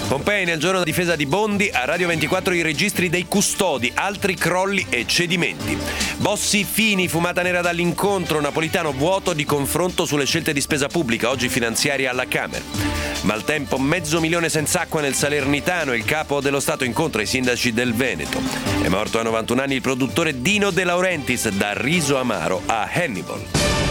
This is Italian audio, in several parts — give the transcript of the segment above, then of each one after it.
Pompei nel giorno della difesa di Bondi, a Radio 24 i registri dei custodi, altri crolli e cedimenti. Bossi Fini, fumata nera dall'incontro, Napolitano vuoto di confronto sulle scelte di spesa pubblica, oggi finanziaria alla Camera. Maltempo, 500.000 senza acqua nel Salernitano, il capo dello Stato incontra i sindaci del Veneto. È morto a 91 anni il produttore Dino De Laurentiis, da Riso Amaro a Hannibal.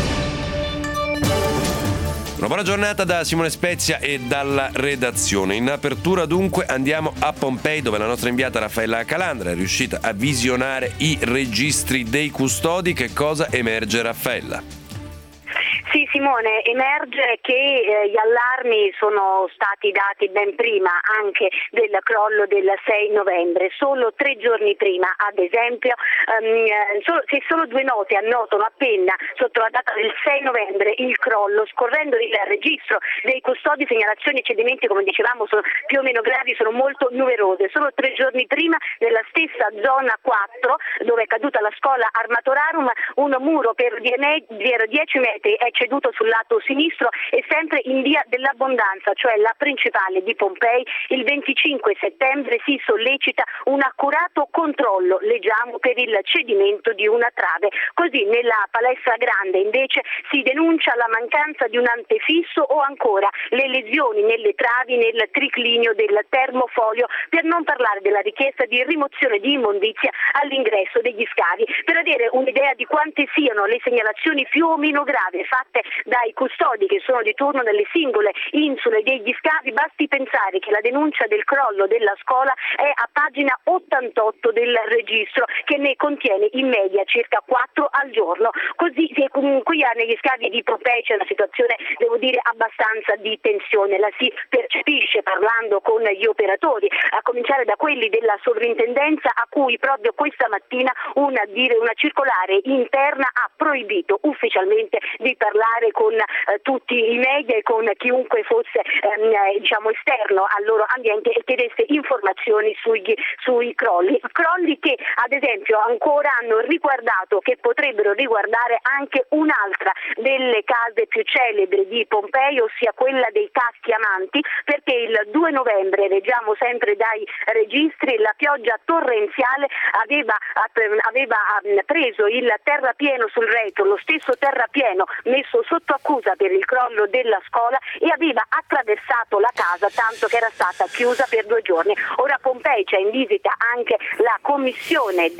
Una buona giornata da Simone Spezia e dalla redazione. In apertura dunque andiamo a Pompei, dove la nostra inviata Raffaella Calandra è riuscita a visionare i registri dei custodi. Che cosa emerge, Raffaella? Sì, Simone, emerge che gli allarmi sono stati dati ben prima anche del crollo del 6 novembre, solo 3 giorni prima, ad esempio, se solo 2 note annotano appena sotto la data del 6 novembre il crollo, scorrendo il registro dei custodi, segnalazioni e cedimenti, come dicevamo, sono più o meno gravi, sono molto numerose. Solo 3 giorni prima, nella stessa zona 4, dove è caduta la scuola Armatorarum, un muro per 10 metri è ceduto sul lato sinistro e sempre in via dell'Abbondanza, cioè la principale di Pompei. Il 25 settembre si sollecita un accurato controllo, leggiamo, per il cedimento di una trave. Così nella palestra grande invece si denuncia la mancanza di un antefisso o ancora le lesioni nelle travi, nel triclinio del termofolio, per non parlare della richiesta di rimozione di immondizia all'ingresso degli scavi. Per avere un'idea di quante siano le segnalazioni più o meno gravi fatte dai custodi che sono di turno nelle singole insule degli scavi, basti pensare che la denuncia del crollo della scuola è a pagina 88 del registro, che ne contiene in media circa 4 al giorno. Così qui negli scavi di Pompei c'è una situazione, devo dire, abbastanza di tensione, la si percepisce parlando con gli operatori, a cominciare da quelli della sovrintendenza, a cui proprio questa mattina una circolare interna ha proibito ufficialmente di parlare con tutti i media e con chiunque fosse esterno al loro ambiente e chiedesse informazioni sui crolli che ad esempio ancora hanno riguardato, che potrebbero riguardare anche un'altra delle case più celebri di Pompei, ossia quella dei Caschi Amanti, perché il 2 novembre, leggiamo sempre dai registri, la pioggia torrenziale aveva preso il terrapieno sul retro, lo stesso terrapieno messo sotto accusa per il crollo della scuola, e aveva attraversato la casa, tanto che era stata chiusa per 2 giorni. Ora a Pompei c'è in visita anche la commissione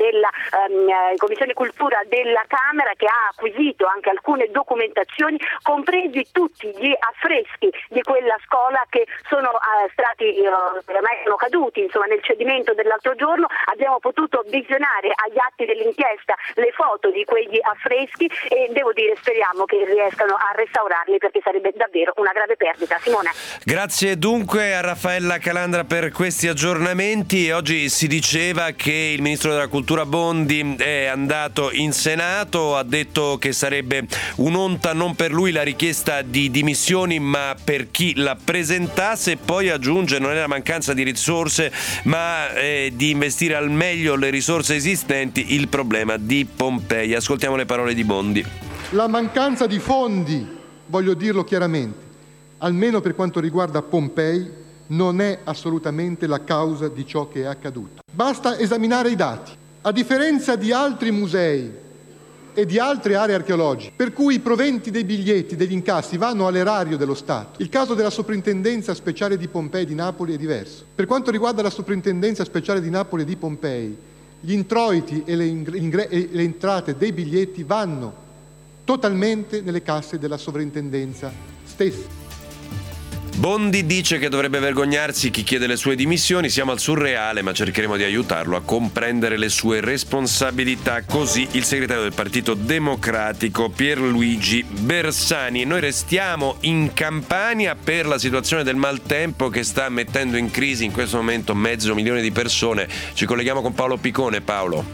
cultura della Camera, che ha acquisito anche alcune documentazioni, compresi tutti gli affreschi di quella scuola che sono stati ormai sono caduti nel cedimento dell'altro giorno. Abbiamo potuto visionare agli atti dell'inchiesta le foto di quegli affreschi e devo dire, speriamo che riescano a restaurarli, perché sarebbe davvero una grave perdita. Simone. Grazie dunque a Raffaella Calandra per questi aggiornamenti. Oggi si diceva che il ministro della Cultura Bondi è andato in Senato, ha detto che sarebbe un'onta non per lui la richiesta di dimissioni, ma per chi la presentasse, e poi aggiunge: non è la mancanza di risorse, ma di investire al meglio le risorse esistenti il problema di Pompei. Ascoltiamo le parole di Bondi. La mancanza di fondi, voglio dirlo chiaramente, almeno per quanto riguarda Pompei, non è assolutamente la causa di ciò che è accaduto. Basta esaminare i dati. A differenza di altri musei e di altre aree archeologiche, per cui i proventi dei biglietti, degli incassi vanno all'erario dello Stato, il caso della Soprintendenza Speciale di Pompei di Napoli è diverso. Per quanto riguarda la Soprintendenza Speciale di Napoli e di Pompei, gli introiti e le entrate dei biglietti vanno totalmente nelle casse della sovrintendenza stessa. Bondi dice che dovrebbe vergognarsi chi chiede le sue dimissioni. Siamo al surreale, ma cercheremo di aiutarlo a comprendere le sue responsabilità. Così il segretario del Partito Democratico Pierluigi Bersani. Noi restiamo in Campania per la situazione del maltempo che sta mettendo in crisi in questo momento 500.000 di persone. Ci colleghiamo con Paolo Picone. Paolo. Sì,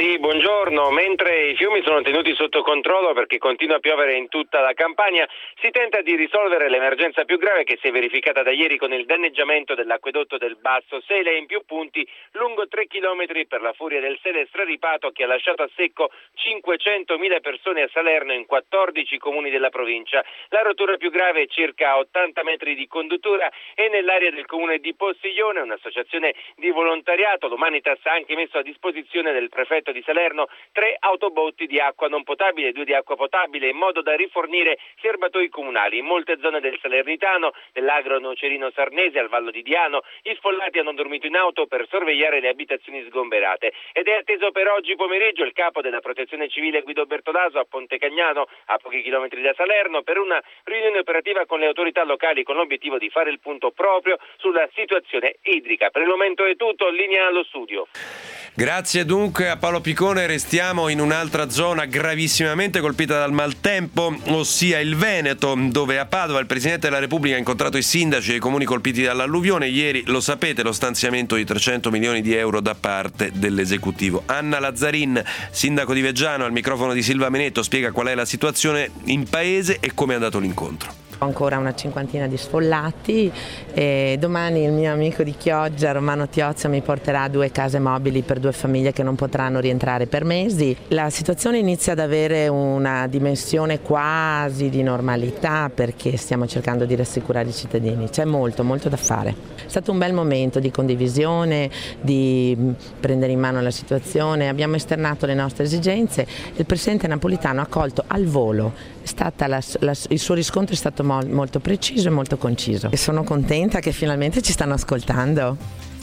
Sì, buongiorno. Mentre i fiumi sono tenuti sotto controllo perché continua a piovere in tutta la Campania, si tenta di risolvere l'emergenza più grave che si è verificata da ieri con il danneggiamento dell'acquedotto del Basso Sele in più punti lungo 3 chilometri per la furia del Sele straripato che ha lasciato a secco 500.000 persone a Salerno in 14 comuni della provincia. La rottura più grave è circa 80 metri di conduttura e nell'area del comune di Postiglione un'associazione di volontariato, l'Umanitas, ha anche messo a disposizione del prefetto di Salerno 3 autobotti di acqua non potabile e 2 di acqua potabile in modo da rifornire serbatoi comunali. In molte zone del Salernitano, nell'agro nocerino sarnese, al Vallo di Diano, gli sfollati hanno dormito in auto per sorvegliare le abitazioni sgomberate ed è atteso per oggi pomeriggio il capo della Protezione Civile Guido Bertolaso a Ponte Cagnano, a pochi chilometri da Salerno, per una riunione operativa con le autorità locali con l'obiettivo di fare il punto proprio sulla situazione idrica. Per il momento è tutto, linea allo studio. Grazie dunque a Paolo Picone. Restiamo in un'altra zona gravissimamente colpita dal maltempo, ossia il Veneto, dove a Padova il Presidente della Repubblica ha incontrato i sindaci dei comuni colpiti dall'alluvione. Ieri, lo sapete, lo stanziamento di 300 milioni di euro da parte dell'esecutivo. Anna Lazzarin, sindaco di Veggiano, al microfono di Silva Menetto, spiega qual è la situazione in paese e come è andato l'incontro. Ho ancora una cinquantina di sfollati e domani il mio amico di Chioggia, Romano Tiozza, mi porterà 2 case mobili per 2 famiglie che non potranno rientrare per mesi. La situazione inizia ad avere una dimensione quasi di normalità perché stiamo cercando di rassicurare i cittadini. C'è molto da fare. È stato un bel momento di condivisione, di prendere in mano la situazione. Abbiamo esternato le nostre esigenze e il Presidente Napolitano ha colto al volo. Il suo riscontro è stato molto preciso e molto conciso e sono contenta che finalmente ci stanno ascoltando.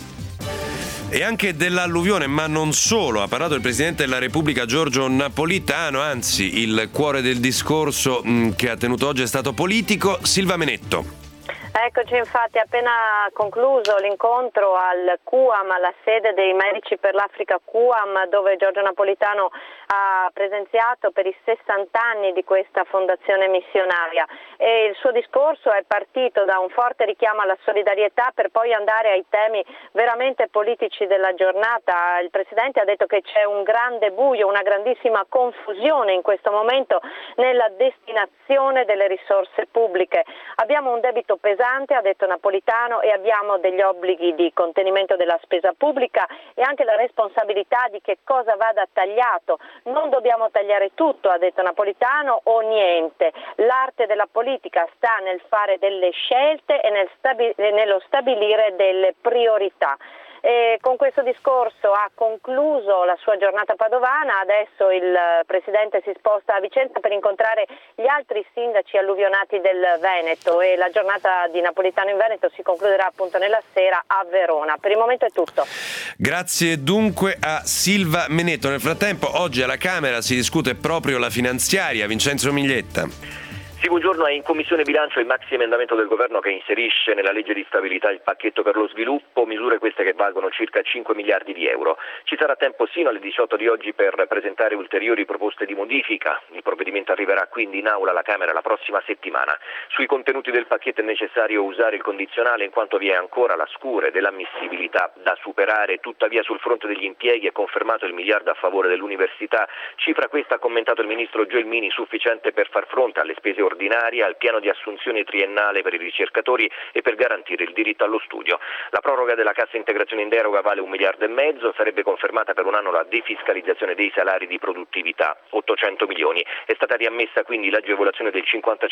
E anche dell'alluvione, ma non solo, ha parlato il Presidente della Repubblica Giorgio Napolitano, anzi il cuore del discorso che ha tenuto oggi è stato politico. Silva Menetto. Eccoci, infatti, appena concluso l'incontro al QAM, alla sede dei Medici per l'Africa QAM, dove Giorgio Napolitano ha presenziato per i 60 anni di questa fondazione missionaria, e il suo discorso è partito da un forte richiamo alla solidarietà per poi andare ai temi veramente politici della giornata. Il Presidente ha detto che c'è un grande buio, una grandissima confusione in questo momento nella destinazione delle risorse pubbliche. Abbiamo un debito pesante, ha detto Napolitano, e abbiamo degli obblighi di contenimento della spesa pubblica e anche la responsabilità di che cosa vada tagliato. Non dobbiamo tagliare tutto, ha detto Napolitano, o niente. L'arte della politica sta nel fare delle scelte e nello stabilire delle priorità. E con questo discorso ha concluso la sua giornata padovana. Adesso il Presidente si sposta a Vicenza per incontrare gli altri sindaci alluvionati del Veneto, e la giornata di Napolitano in Veneto si concluderà appunto nella sera a Verona. Per il momento è tutto. Grazie dunque a Silva Menetto. Nel frattempo oggi alla Camera si discute proprio la finanziaria. Vincenzo Miglietta. Sì, buongiorno. È in Commissione Bilancio il maxi emendamento del Governo che inserisce nella legge di stabilità il pacchetto per lo sviluppo, misure queste che valgono circa 5 miliardi di euro. Ci sarà tempo sino alle 18 di oggi per presentare ulteriori proposte di modifica. Il provvedimento arriverà quindi in aula alla Camera la prossima settimana. Sui contenuti del pacchetto è necessario usare il condizionale in quanto vi è ancora la scure dell'ammissibilità da superare. Tuttavia sul fronte degli impieghi è confermato il miliardo a favore dell'università, cifra questa, ha commentato il ministro Gelmini, sufficiente per far fronte alle spese ordinaria, al piano di assunzione triennale per i ricercatori e per garantire il diritto allo studio. La proroga della cassa integrazione in deroga vale 1,5 miliardi, sarebbe confermata per un anno la defiscalizzazione dei salari di produttività, 800 milioni. È stata riammessa quindi l'agevolazione del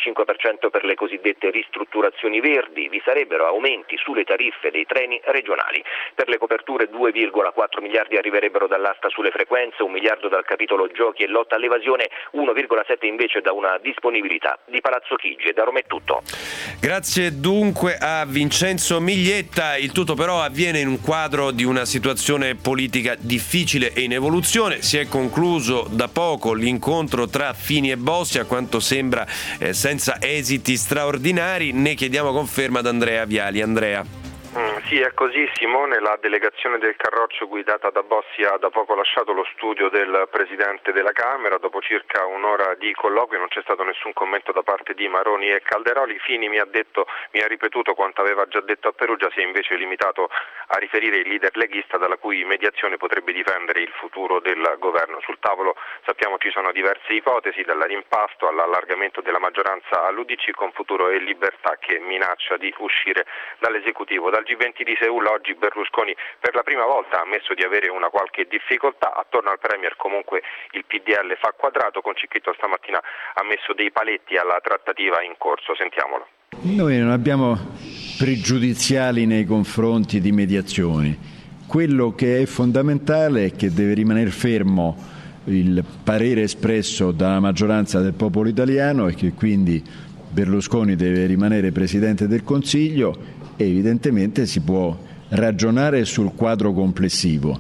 55% per le cosiddette ristrutturazioni verdi, vi sarebbero aumenti sulle tariffe dei treni regionali. Per le coperture 2,4 miliardi arriverebbero dall'asta sulle frequenze, 1 miliardo dal capitolo giochi e lotta all'evasione, 1,7 invece da una disponibilità di Palazzo Chigi. Da Roma è tutto. Grazie dunque a Vincenzo Miglietta. Il tutto però avviene in un quadro di una situazione politica difficile e in evoluzione. Si è concluso da poco l'incontro tra Fini e Bossi, a quanto sembra senza esiti straordinari. Ne chiediamo conferma ad Andrea Viali. Andrea. Sì, è così Simone, la delegazione del Carroccio guidata da Bossi ha da poco lasciato lo studio del Presidente della Camera. Dopo circa un'ora di colloquio non c'è stato nessun commento da parte di Maroni e Calderoli. Fini mi ha ripetuto quanto aveva già detto a Perugia, si è invece limitato a riferire il leader leghista dalla cui mediazione potrebbe dipendere il futuro del governo. Sul tavolo sappiamo ci sono diverse ipotesi, dal rimpasto all'allargamento della maggioranza all'UDC con Futuro e Libertà che minaccia di uscire dall'esecutivo. Dal G20 di Seul oggi Berlusconi per la prima volta ha ammesso di avere una qualche difficoltà. Attorno al Premier comunque il PDL fa quadrato. Con Cicchitto stamattina ha messo dei paletti alla trattativa in corso. Sentiamolo. Noi non abbiamo pregiudiziali nei confronti di mediazioni. Quello che è fondamentale è che deve rimanere fermo il parere espresso dalla maggioranza del popolo italiano e che quindi Berlusconi deve rimanere Presidente del Consiglio. Evidentemente si può ragionare sul quadro complessivo.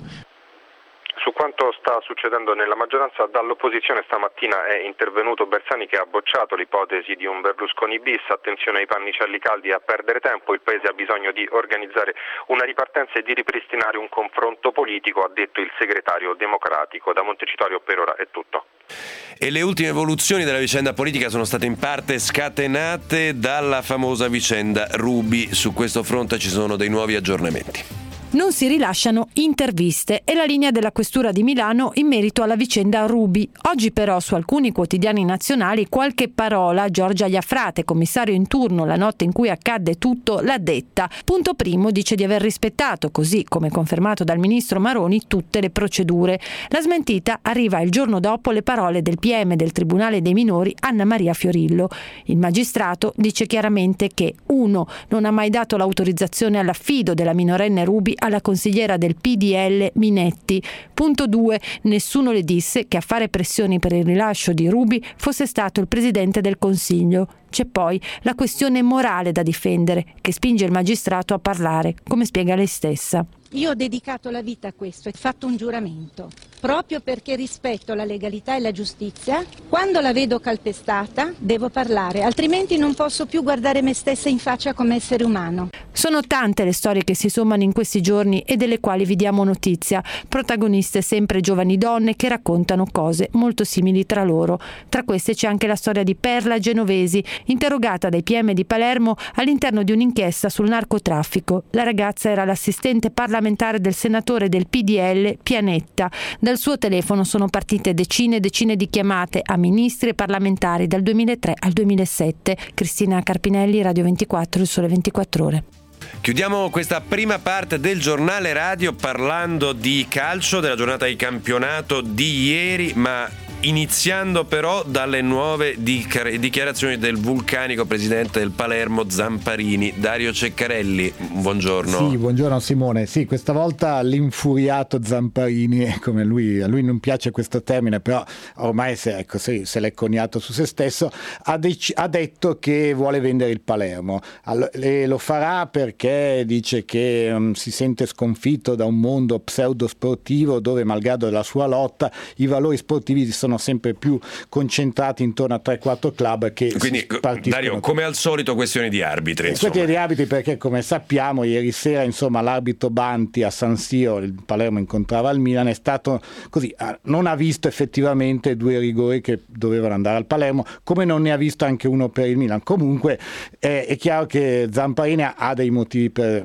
Su quanto sta succedendo nella maggioranza, dall'opposizione stamattina è intervenuto Bersani che ha bocciato l'ipotesi di un Berlusconi bis. Attenzione ai pannicelli caldi e a perdere tempo, il Paese ha bisogno di organizzare una ripartenza e di ripristinare un confronto politico, ha detto il segretario democratico. Da Montecitorio per ora è tutto. E le ultime evoluzioni della vicenda politica sono state in parte scatenate dalla famosa vicenda Ruby. Su questo fronte ci sono dei nuovi aggiornamenti. Non si rilasciano interviste e la linea della Questura di Milano in merito alla vicenda Ruby. Oggi però su alcuni quotidiani nazionali qualche parola Giorgia Iafrate, commissario in turno la notte in cui accadde tutto, l'ha detta. Punto primo, dice di aver rispettato, così come confermato dal ministro Maroni, tutte le procedure. La smentita arriva il giorno dopo le parole del PM del Tribunale dei Minori Anna Maria Fiorillo. Il magistrato dice chiaramente che 1. Non ha mai dato l'autorizzazione all'affido della minorenne Ruby alla consigliera del PDL Minetti. Punto 2. Nessuno le disse che a fare pressioni per il rilascio di Ruby fosse stato il Presidente del Consiglio. C'è poi la questione morale da difendere, che spinge il magistrato a parlare, come spiega lei stessa. Io ho dedicato la vita a questo e fatto un giuramento, proprio perché rispetto la legalità e la giustizia. Quando la vedo calpestata devo parlare, altrimenti non posso più guardare me stessa in faccia come essere umano. Sono tante le storie che si sommano in questi giorni e delle quali vi diamo notizia, protagoniste sempre giovani donne che raccontano cose molto simili tra loro. Tra queste c'è anche la storia di Perla Genovesi, interrogata dai PM di Palermo all'interno di un'inchiesta sul narcotraffico. La ragazza era l'assistente parlamentare del senatore del PDL Pianetta. Dal suo telefono sono partite decine e decine di chiamate a ministri e parlamentari dal 2003 al 2007. Cristina Carpinelli, Radio 24, Il Sole 24 Ore. Chiudiamo questa prima parte del giornale radio parlando di calcio, della giornata di campionato di ieri, ma iniziando però dalle nuove dichiarazioni del vulcanico presidente del Palermo Zamparini. Dario Ceccarelli, buongiorno. Sì, buongiorno Simone. Sì, questa volta l'infuriato Zamparini, come a lui non piace questo termine, però ormai se l'è coniato su se stesso, ha detto che vuole vendere il Palermo. E lo farà perché dice che si sente sconfitto da un mondo pseudo-sportivo dove, malgrado la sua lotta, i valori sportivi sono sempre più concentrati intorno a 3-4 club che quindi Dario, come al solito questioni di arbitri, questioni di arbitri, perché come sappiamo ieri sera l'arbitro Banti a San Siro, il Palermo incontrava il Milan, è stato così, non ha visto effettivamente 2 rigori che dovevano andare al Palermo, come non ne ha visto anche uno per il Milan. Comunque è chiaro che Zamparini ha dei motivi per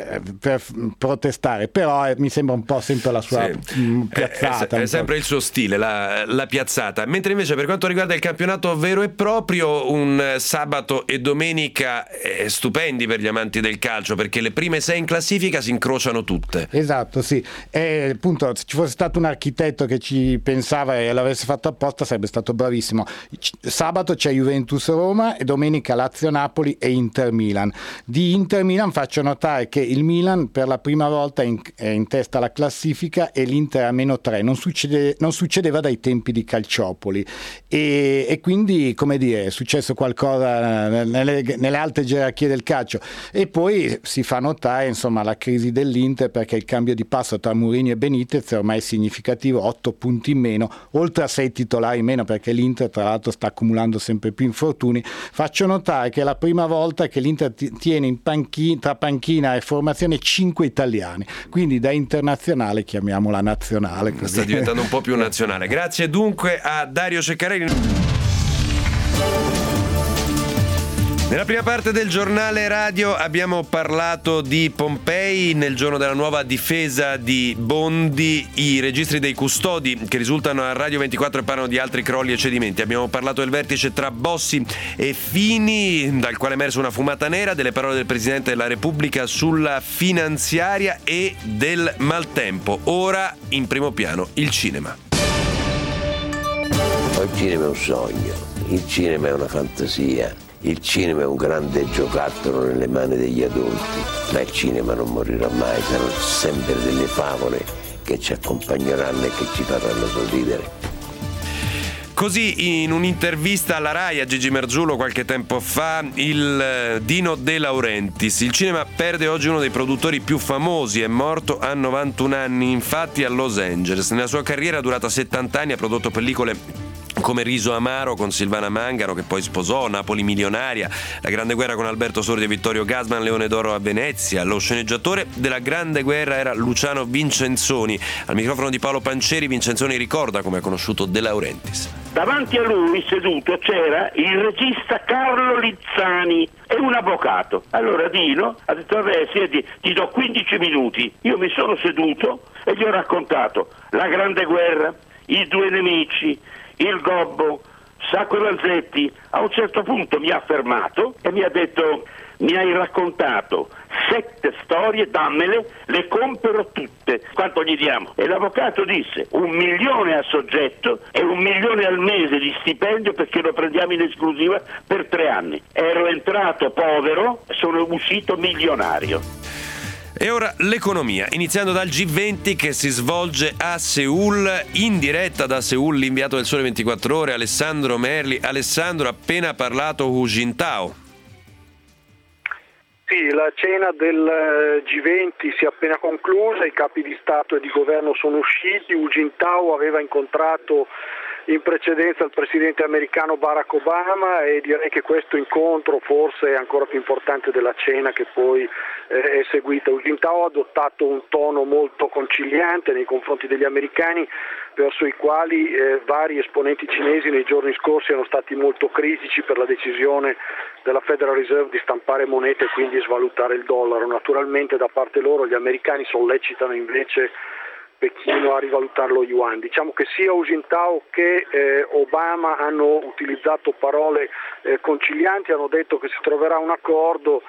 protestare, però mi sembra un po' sempre la sua piazzata, è sempre il suo stile, la piazzata. Mentre invece per quanto riguarda il campionato vero e proprio, un sabato e domenica stupendi per gli amanti del calcio, perché le prime 6 in classifica si incrociano tutte. Esatto, sì. E appunto, se ci fosse stato un architetto che ci pensava e l'avesse fatto apposta sarebbe stato bravissimo. Sabato c'è Juventus-Roma e domenica Lazio-Napoli e Inter-Milan. Di Inter-Milan faccio notare che il Milan per la prima volta è in testa alla classifica e l'Inter a -3. Non succedeva dai tempi di di Calciopoli e quindi, come dire, è successo qualcosa nelle alte gerarchie del calcio. E poi si fa notare, insomma, la crisi dell'Inter, perché il cambio di passo tra Mourinho e Benitez è ormai significativo, 8 punti in meno, oltre a 6 titolari in meno, perché l'Inter tra l'altro sta accumulando sempre più infortuni. Faccio notare che è la prima volta che l'Inter tiene tra panchina e formazione 5 italiani, quindi da internazionale chiamiamola nazionale. Così. Sta diventando un po' più nazionale. Grazie dunque a Dario Ceccarelli. Nella prima parte del giornale radio abbiamo parlato di Pompei nel giorno della nuova difesa di Bondi, i registri dei custodi che risultano a Radio 24 e parlano di altri crolli e cedimenti. Abbiamo parlato del vertice tra Bossi e Fini, dal quale è emersa una fumata nera, delle parole del Presidente della Repubblica sulla finanziaria e del maltempo. Ora in primo piano il cinema. Il cinema è un sogno, il cinema è una fantasia. Il cinema è un grande giocattolo nelle mani degli adulti, ma il cinema non morirà mai, saranno sempre delle favole che ci accompagneranno e che ci faranno sorridere. Così in un'intervista alla Rai a Gigi Mergiulo qualche tempo fa il Dino De Laurentiis. Il cinema perde oggi uno dei produttori più famosi, è morto a 91 anni, infatti a Los Angeles. Nella sua carriera durata 70 anni ha prodotto pellicole come Riso Amaro con Silvana Mangano, che poi sposò, Napoli milionaria, La Grande Guerra con Alberto Sordi e Vittorio Gassman, Leone d'Oro a Venezia. Lo sceneggiatore della Grande Guerra era Luciano Vincenzoni. Al microfono di Paolo Pancieri, Vincenzoni ricorda come ha conosciuto De Laurentiis. Davanti a lui seduto c'era il regista Carlo Lizzani e un avvocato. Allora Dino ha detto: siedi, ti do 15 minuti. Io mi sono seduto e gli ho raccontato La Grande Guerra, I Due Nemici, Il Gobbo, Sacco e Vanzetti. A un certo punto mi ha fermato e mi ha detto: mi hai raccontato 7 storie, dammele, le compro tutte. Quanto gli diamo? E l'avvocato disse: 1 milione a soggetto e 1 milione al mese di stipendio, perché lo prendiamo in esclusiva per 3 anni. Ero entrato povero, sono uscito milionario. E ora l'economia, iniziando dal G20 che si svolge a Seul, in diretta da Seul l'inviato del Sole 24 Ore Alessandro Merli. Alessandro, ha appena parlato Hu Jintao. Sì, la cena del G20 si è appena conclusa, i capi di Stato e di Governo sono usciti. Hu Jintao aveva incontrato in precedenza il presidente americano Barack Obama e direi che questo incontro forse è ancora più importante della cena che poi è seguita. Hu Jintao ha adottato un tono molto conciliante nei confronti degli americani, verso i quali vari esponenti cinesi nei giorni scorsi erano stati molto critici per la decisione della Federal Reserve di stampare monete e quindi svalutare il dollaro. Naturalmente da parte loro gli americani sollecitano invece Pechino a rivalutare lo yuan. Diciamo che sia Hu Jintao che Obama hanno utilizzato parole concilianti, hanno detto che si troverà un accordo,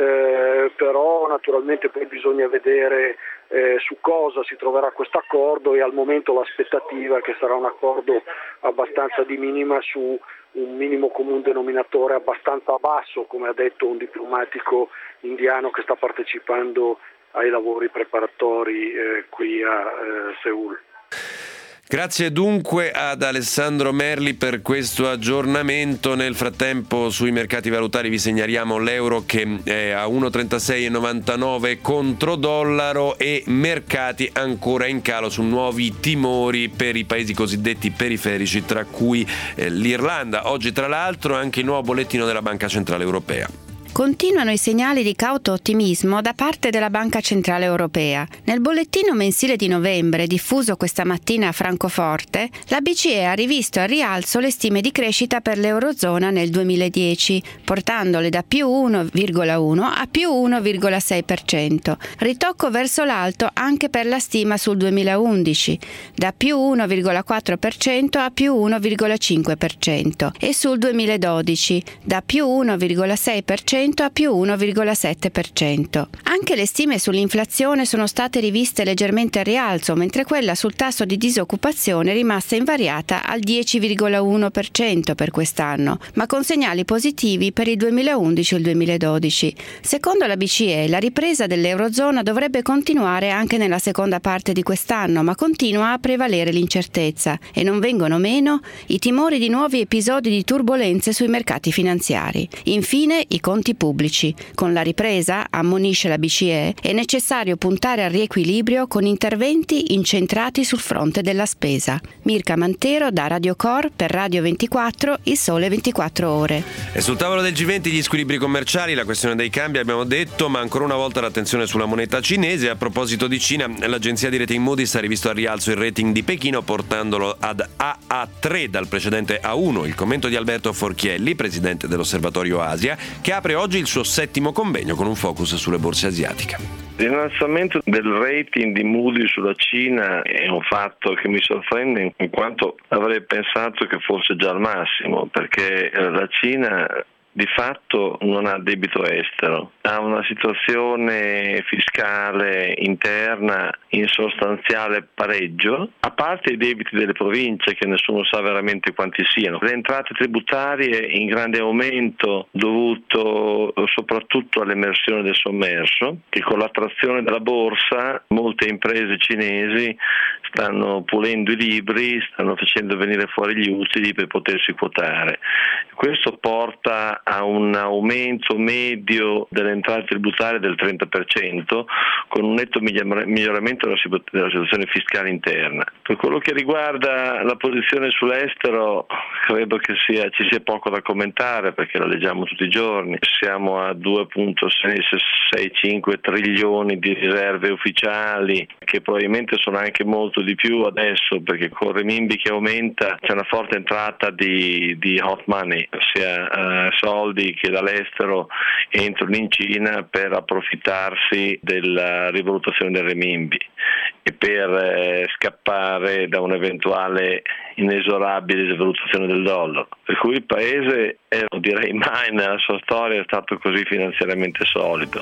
però naturalmente poi bisogna vedere su cosa si troverà questo accordo, e al momento l'aspettativa è che sarà un accordo abbastanza di minima su un minimo comune denominatore abbastanza basso, come ha detto un diplomatico indiano che sta partecipando ai lavori preparatori qui a Seul. Grazie dunque ad Alessandro Merli per questo aggiornamento. Nel frattempo sui mercati valutari vi segnaliamo l'euro che è a 1,3699 contro dollaro e mercati ancora in calo su nuovi timori per i paesi cosiddetti periferici, tra cui l'Irlanda. Oggi tra l'altro anche il nuovo bollettino della Banca Centrale Europea. Continuano i segnali di cauto ottimismo da parte della Banca Centrale Europea. Nel bollettino mensile di novembre, diffuso questa mattina a Francoforte, la BCE ha rivisto al rialzo le stime di crescita per l'Eurozona nel 2010, portandole da più 1,1 a più 1,6%. Ritocco verso l'alto anche per la stima sul 2011, da più 1,4% a più 1,5%, e sul 2012, da più 1,6% a più 1,7%. Anche le stime sull'inflazione sono state riviste leggermente al rialzo, mentre quella sul tasso di disoccupazione è rimasta invariata al 10,1% per quest'anno, ma con segnali positivi per il 2011 e il 2012. Secondo la BCE, la ripresa dell'Eurozona dovrebbe continuare anche nella seconda parte di quest'anno, ma continua a prevalere l'incertezza e non vengono meno i timori di nuovi episodi di turbolenze sui mercati finanziari. Infine, i conti pubblici. Con la ripresa, ammonisce la BCE, è necessario puntare al riequilibrio con interventi incentrati sul fronte della spesa. Mirka Mantero da Radio Cor per Radio 24, Il Sole 24 Ore. E sul tavolo del G20 gli squilibri commerciali, la questione dei cambi abbiamo detto, ma ancora una volta l'attenzione sulla moneta cinese. A proposito di Cina, l'agenzia di rating Moody's ha rivisto al rialzo il rating di Pechino portandolo ad AA3 dal precedente A1. Il commento di Alberto Forchielli, presidente dell'Osservatorio Asia, che apre oggi il suo 7° convegno con un focus sulle borse asiatiche. L'innalzamento del rating di Moody's sulla Cina è un fatto che mi sorprende, in quanto avrei pensato che fosse già al massimo, perché la Cina di fatto non ha debito estero, ha una situazione fiscale interna in sostanziale pareggio, a parte i debiti delle province che nessuno sa veramente quanti siano. Le entrate tributarie in grande aumento dovuto soprattutto all'emersione del sommerso, che con l'attrazione della borsa molte imprese cinesi stanno pulendo i libri, stanno facendo venire fuori gli utili per potersi quotare. Questo porta a un aumento medio delle entrate tributarie del 30%, con un netto miglioramento della situazione fiscale interna. Per quello che riguarda la posizione sull'estero, credo che ci sia poco da commentare, perché la leggiamo tutti i giorni. Siamo a 2,665 trilioni di riserve ufficiali, che probabilmente sono anche molto di più adesso, perché con il renminbi che aumenta c'è una forte entrata di hot money, ossia soldi che dall'estero entrano in Cina per approfittarsi della rivalutazione del renminbi e per scappare da un'eventuale inesorabile svalutazione del dollaro. Per cui il paese, non direi mai nella sua storia, è stato così finanziariamente solido.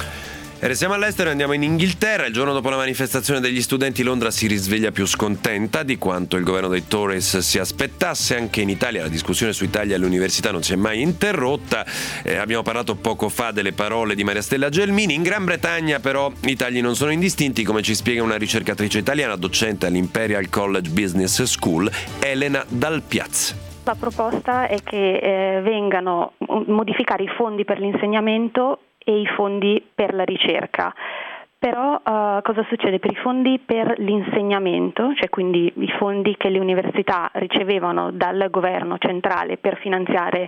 E restiamo all'estero e andiamo in Inghilterra. Il giorno dopo la manifestazione degli studenti, Londra si risveglia più scontenta di quanto il governo dei Tories si aspettasse. Anche in Italia la discussione sui tagli alle università non si è mai interrotta. Abbiamo parlato poco fa delle parole di Maria Stella Gelmini. In Gran Bretagna però i tagli non sono indistinti, come ci spiega una ricercatrice italiana, docente all'Imperial College Business School, Elena Dal Piaz. La proposta è che vengano modificare i fondi per l'insegnamento e i fondi per la ricerca. Però cosa succede per i fondi per l'insegnamento, cioè quindi i fondi che le università ricevevano dal governo centrale per finanziare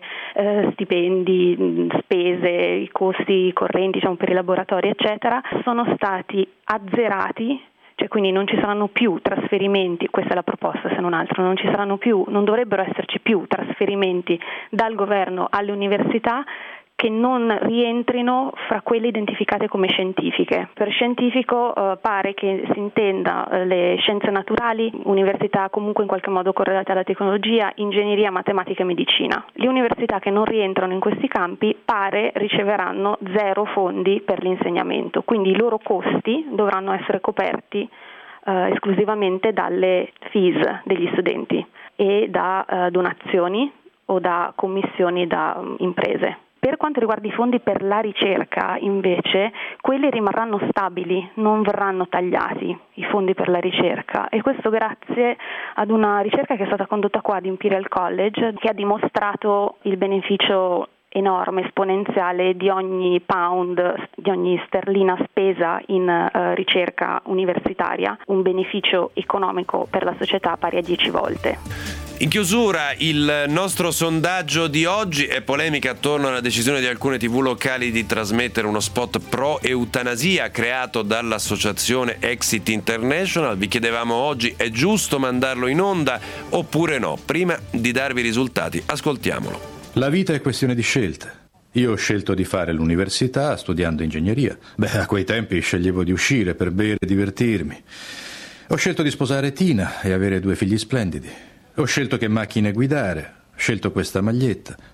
stipendi, spese, i costi correnti, diciamo, per i laboratori eccetera, sono stati azzerati. Cioè quindi non ci saranno più trasferimenti, questa è la proposta se non altro, non dovrebbero esserci più trasferimenti dal governo alle università che non rientrino fra quelle identificate come scientifiche. Per scientifico pare che si intenda le scienze naturali, università comunque in qualche modo correlate alla tecnologia, ingegneria, matematica e medicina. Le università che non rientrano in questi campi pare riceveranno 0 fondi per l'insegnamento, quindi i loro costi dovranno essere coperti esclusivamente dalle fees degli studenti e da donazioni o da commissioni da imprese. Per quanto riguarda i fondi per la ricerca, invece, quelli rimarranno stabili, non verranno tagliati i fondi per la ricerca, e questo grazie ad una ricerca che è stata condotta qua ad Imperial College, che ha dimostrato il beneficio enorme, esponenziale di ogni pound, di ogni sterlina spesa in ricerca universitaria, un beneficio economico per la società pari a 10 volte. In chiusura, il nostro sondaggio di oggi è polemica attorno alla decisione di alcune TV locali di trasmettere uno spot pro eutanasia creato dall'associazione Exit International. Vi chiedevamo oggi: è giusto mandarlo in onda oppure no? Prima di darvi i risultati, ascoltiamolo. La vita è questione di scelte. Io ho scelto di fare l'università studiando ingegneria. A quei tempi sceglievo di uscire per bere e divertirmi. Ho scelto di sposare Tina e avere 2 figli splendidi. Ho scelto che macchine guidare, ho scelto questa maglietta,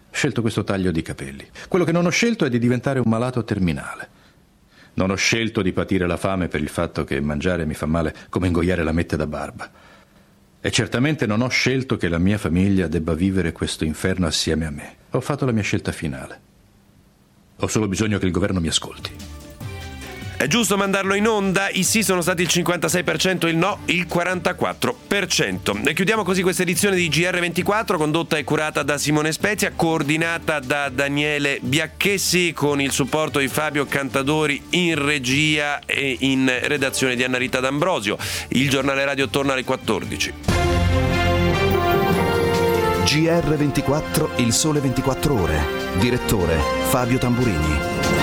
scelto questo taglio di capelli. Quello che non ho scelto è di diventare un malato terminale. Non ho scelto di patire la fame per il fatto che mangiare mi fa male come ingoiare la mette da barba. E certamente non ho scelto che la mia famiglia debba vivere questo inferno assieme a me. Ho fatto la mia scelta finale. Ho solo bisogno che il governo mi ascolti. È giusto mandarlo in onda? I sì sono stati il 56%, il no il 44%. E chiudiamo così questa edizione di GR24, condotta e curata da Simone Spezia, coordinata da Daniele Biacchessi, con il supporto di Fabio Cantadori in regia e in redazione di Anna Rita D'Ambrosio. Il giornale radio torna alle 14. GR24, il sole 24 ore. Direttore Fabio Tamburini.